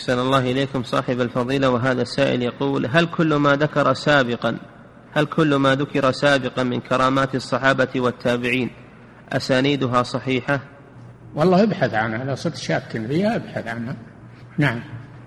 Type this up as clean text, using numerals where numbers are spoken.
أحسن الله إليكم صاحب الفضيلة. وهذا السائل يقول: هل كل ما ذكر سابقا من كرامات الصحابة والتابعين أسانيدها صحيحة؟ والله ابحث عنها، لو صرت شاك فيها ابحث عنها. نعم.